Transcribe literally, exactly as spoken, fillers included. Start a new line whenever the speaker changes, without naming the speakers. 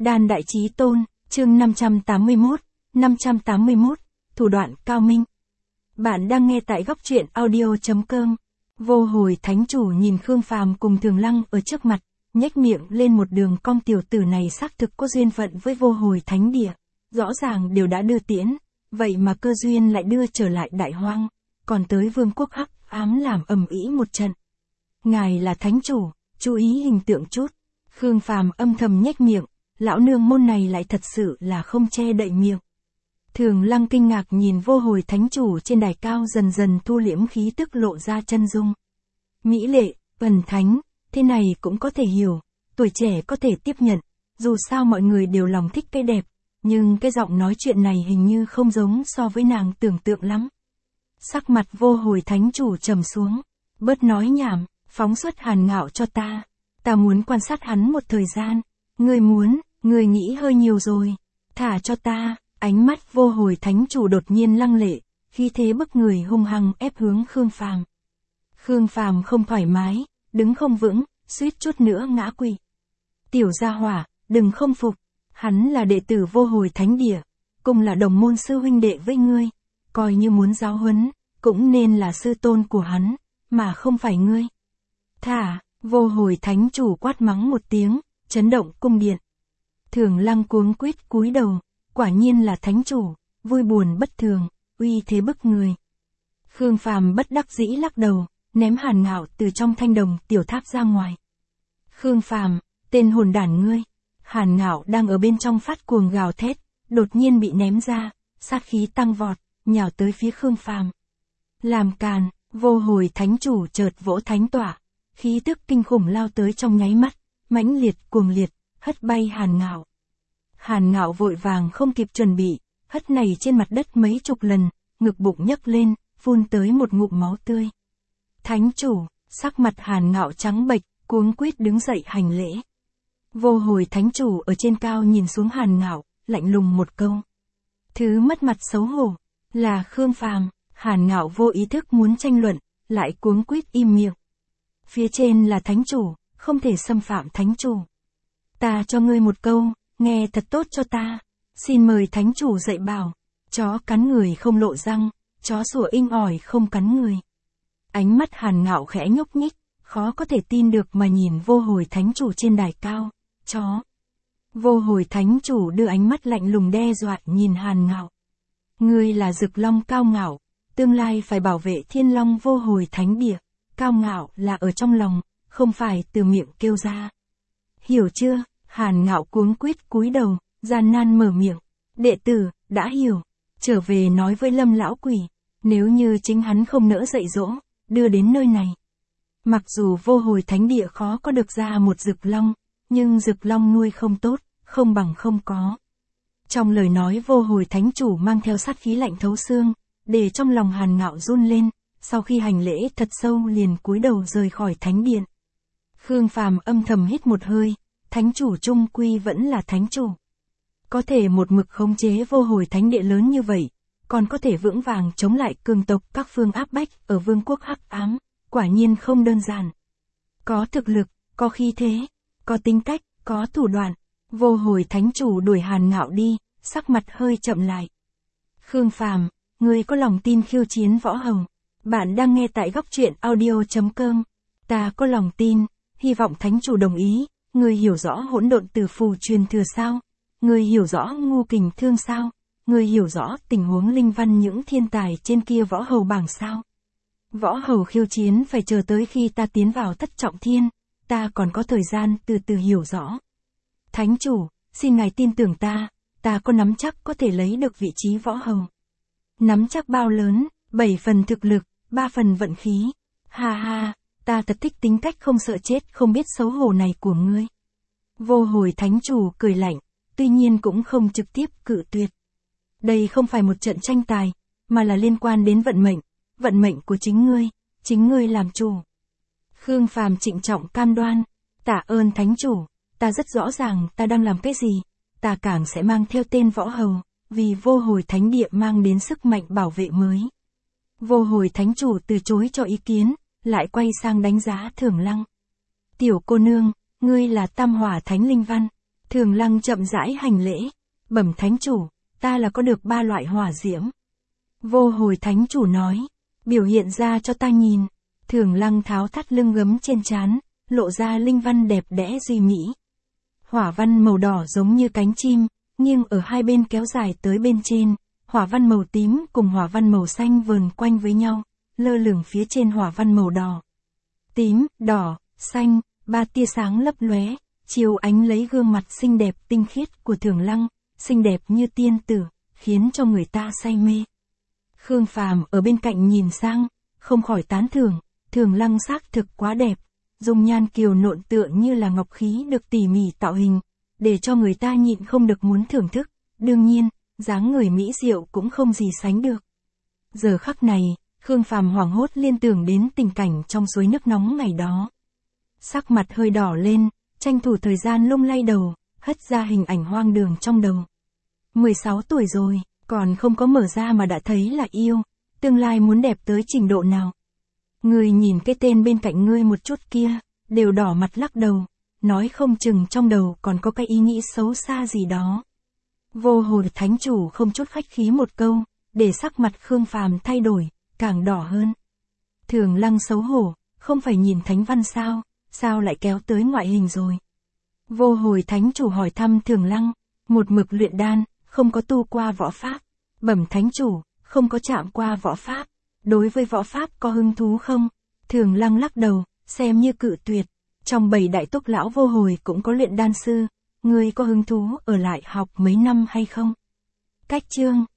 Đan Đại Chí Tôn, chương năm trăm tám mươi mốt, năm trăm tám mươi mốt, thủ đoạn cao minh. Bạn đang nghe tại góc truyện audio chấm com. Vô Hồi Thánh Chủ nhìn Khương Phàm cùng Thường Lăng ở trước mặt, nhếch miệng lên một đường cong. Tiểu tử này xác thực có duyên phận với Vô Hồi Thánh Địa, rõ ràng đều đã đưa tiễn, vậy mà cơ duyên lại đưa trở lại Đại Hoang, còn tới Vương quốc Hắc Ám làm ầm ĩ một trận. Ngài là Thánh Chủ, chú ý hình tượng chút. Khương Phàm âm thầm nhếch miệng, lão nương môn này lại thật sự là không che đậy miệng. Thường Lăng kinh ngạc nhìn Vô Hồi Thánh Chủ trên đài cao dần dần thu liễm khí tức, lộ ra chân dung. Mỹ lệ, ẩn thánh, thế này cũng có thể hiểu, tuổi trẻ có thể tiếp nhận, dù sao mọi người đều lòng thích cái đẹp, nhưng cái giọng nói chuyện này hình như không giống so với nàng tưởng tượng lắm. Sắc mặt Vô Hồi Thánh Chủ trầm xuống, bớt nói nhảm, phóng xuất Hàn Ngạo cho ta, ta muốn quan sát hắn một thời gian. Ngươi muốn, ngươi nghĩ hơi nhiều rồi, thả cho ta. Ánh mắt Vô Hồi Thánh Chủ đột nhiên lăng lệ, khí thế bức người hung hăng ép hướng Khương Phàm. Khương Phàm không thoải mái, đứng không vững, suýt chút nữa ngã quỵ. Tiểu gia hỏa, đừng không phục, hắn là đệ tử Vô Hồi Thánh Địa, cùng là đồng môn sư huynh đệ với ngươi, coi như muốn giáo huấn, cũng nên là sư tôn của hắn, mà không phải ngươi. Thả, Vô Hồi Thánh Chủ quát mắng một tiếng, chấn động cung điện. Thường Lăng cuống quýt cúi đầu, quả nhiên là Thánh Chủ, vui buồn bất thường, uy thế bức người. Khương Phàm bất đắc dĩ lắc đầu, ném Hàn Ngạo từ trong thanh đồng tiểu tháp ra ngoài. Khương Phàm, tên hồn đản ngươi. Hàn Ngạo đang ở bên trong phát cuồng gào thét, đột nhiên bị ném ra, sát khí tăng vọt, nhào tới phía Khương Phàm. Làm càn, Vô Hồi Thánh Chủ chợt vỗ thánh tỏa, khí tức kinh khủng lao tới trong nháy mắt, mãnh liệt cuồng liệt, hất bay Hàn Ngạo. Hàn Ngạo vội vàng không kịp chuẩn bị, hất này trên mặt đất mấy chục lần, ngực bụng nhấc lên, phun tới một ngụm máu tươi. Thánh Chủ, sắc mặt Hàn Ngạo trắng bệch, cuống quýt đứng dậy hành lễ. Vô Hồi Thánh Chủ ở trên cao nhìn xuống Hàn Ngạo, lạnh lùng một câu. Thứ mất mặt xấu hổ, là Khương Phàm. Hàn Ngạo vô ý thức muốn tranh luận, lại cuống quýt im miệng. Phía trên là Thánh Chủ, không thể xâm phạm Thánh Chủ. Ta cho ngươi một câu, nghe thật tốt cho ta. Xin mời Thánh Chủ dạy bảo. Chó cắn người không lộ răng, chó sủa inh ỏi không cắn người. Ánh mắt Hàn Ngạo khẽ nhúc nhích, khó có thể tin được mà nhìn Vô Hồi Thánh Chủ trên đài cao. Chó. Vô Hồi Thánh Chủ đưa ánh mắt lạnh lùng đe dọa nhìn Hàn Ngạo. Ngươi là Dực Long cao ngạo, tương lai phải bảo vệ Thiên Long Vô Hồi Thánh Địa. Cao ngạo là ở trong lòng, không phải từ miệng kêu ra. Hiểu chưa? Hàn Ngạo cuống quýt cúi đầu, gian nan mở miệng. Đệ tử, đã hiểu. Trở về nói với Lâm lão quỷ, nếu như chính hắn không nỡ dạy dỗ, đưa đến nơi này. Mặc dù Vô Hồi Thánh Địa khó có được ra một Dực Long, nhưng Dực Long nuôi không tốt, không bằng không có. Trong lời nói Vô Hồi Thánh Chủ mang theo sát khí lạnh thấu xương, để trong lòng Hàn Ngạo run lên, sau khi hành lễ thật sâu liền cúi đầu rời khỏi Thánh Điện. Khương Phàm âm thầm hít một hơi, Thánh Chủ trung quy vẫn là Thánh Chủ. Có thể một mực khống chế Vô Hồi Thánh Địa lớn như vậy, còn có thể vững vàng chống lại cường tộc các phương áp bách ở Vương quốc Hắc Ám, quả nhiên không đơn giản. Có thực lực, có khí thế, có tính cách, có thủ đoạn. Vô Hồi Thánh Chủ đuổi Hàn Ngạo đi, sắc mặt hơi chậm lại. Khương Phàm, ngươi có lòng tin khiêu chiến Võ Hầu. Bạn đang nghe tại góc truyện audio chấm com. Ta có lòng tin, hy vọng Thánh Chủ đồng ý. Ngươi hiểu rõ hỗn độn tử phù truyền thừa sao? Ngươi hiểu rõ ngu kình thương sao? Ngươi hiểu rõ tình huống linh văn những thiên tài trên kia Võ Hầu bảng sao? Võ Hầu khiêu chiến phải chờ tới khi ta tiến vào Thất Trọng Thiên, ta còn có thời gian từ từ hiểu rõ. Thánh Chủ, xin ngài tin tưởng ta, ta có nắm chắc có thể lấy được vị trí Võ Hầu. Nắm chắc bao lớn? Bảy phần thực lực, ba phần vận khí. Ha ha, ta thật thích tính cách không sợ chết không biết xấu hổ này của ngươi. Vô Hồi Thánh Chủ cười lạnh, tuy nhiên cũng không trực tiếp cự tuyệt. Đây không phải một trận tranh tài, mà là liên quan đến vận mệnh, vận mệnh của chính ngươi, chính ngươi làm chủ. Khương Phàm trịnh trọng cam đoan, tạ ơn Thánh Chủ, ta rất rõ ràng ta đang làm cái gì, ta càng sẽ mang theo tên Võ Hầu, vì Vô Hồi Thánh Địa mang đến sức mạnh bảo vệ mới. Vô Hồi Thánh Chủ từ chối cho ý kiến, lại quay sang đánh giá Thường Lăng. Tiểu cô nương, ngươi là Tam Hỏa Thánh Linh Văn, Thường Lăng chậm rãi hành lễ, bẩm thánh chủ, ta là có được ba loại hỏa diễm. Vô Hồi thánh chủ nói, biểu hiện ra cho ta nhìn. Thường Lăng tháo thắt lưng gấm trên trán, lộ ra linh văn đẹp đẽ duy mỹ. Hỏa văn màu đỏ giống như cánh chim, nghiêng ở hai bên kéo dài tới bên trên, hỏa văn màu tím cùng hỏa văn màu xanh vờn quanh với nhau, lơ lửng phía trên hỏa văn màu đỏ. Tím, đỏ, xanh, ba tia sáng lấp lóe, chiếu ánh lấy gương mặt xinh đẹp tinh khiết của Thường Lăng, xinh đẹp như tiên tử, khiến cho người ta say mê. Khương Phàm ở bên cạnh nhìn sang, không khỏi tán thưởng, Thường Lăng xác thực quá đẹp, dung nhan kiều nộn tựa như là ngọc khí được tỉ mỉ tạo hình, để cho người ta nhịn không được muốn thưởng thức, đương nhiên, dáng người mỹ diệu cũng không gì sánh được. Giờ khắc này, Khương Phàm hoảng hốt liên tưởng đến tình cảnh trong suối nước nóng ngày đó. Sắc mặt hơi đỏ lên, tranh thủ thời gian lung lay đầu, hất ra hình ảnh hoang đường trong đầu. mười sáu tuổi rồi, còn không có mở ra mà đã thấy là yêu, tương lai muốn đẹp tới trình độ nào. Người nhìn cái tên bên cạnh ngươi một chút kia, đều đỏ mặt lắc đầu, nói không chừng trong đầu còn có cái ý nghĩ xấu xa gì đó. Vô Hồi thánh chủ không chút khách khí một câu, để sắc mặt Khương Phàm thay đổi, càng đỏ hơn. Thường Lăng xấu hổ, không phải nhìn thánh văn sao, sao lại kéo tới ngoại hình rồi. Vô Hồi thánh chủ hỏi thăm Thường Lăng, một mực luyện đan, không có tu qua võ pháp. Bẩm thánh chủ, không có chạm qua võ pháp. Đối với võ pháp có hứng thú không? Thường Lăng lắc đầu, xem như cự tuyệt. Trong bảy đại túc lão Vô Hồi cũng có luyện đan sư, ngươi có hứng thú ở lại học mấy năm hay không? Cách chương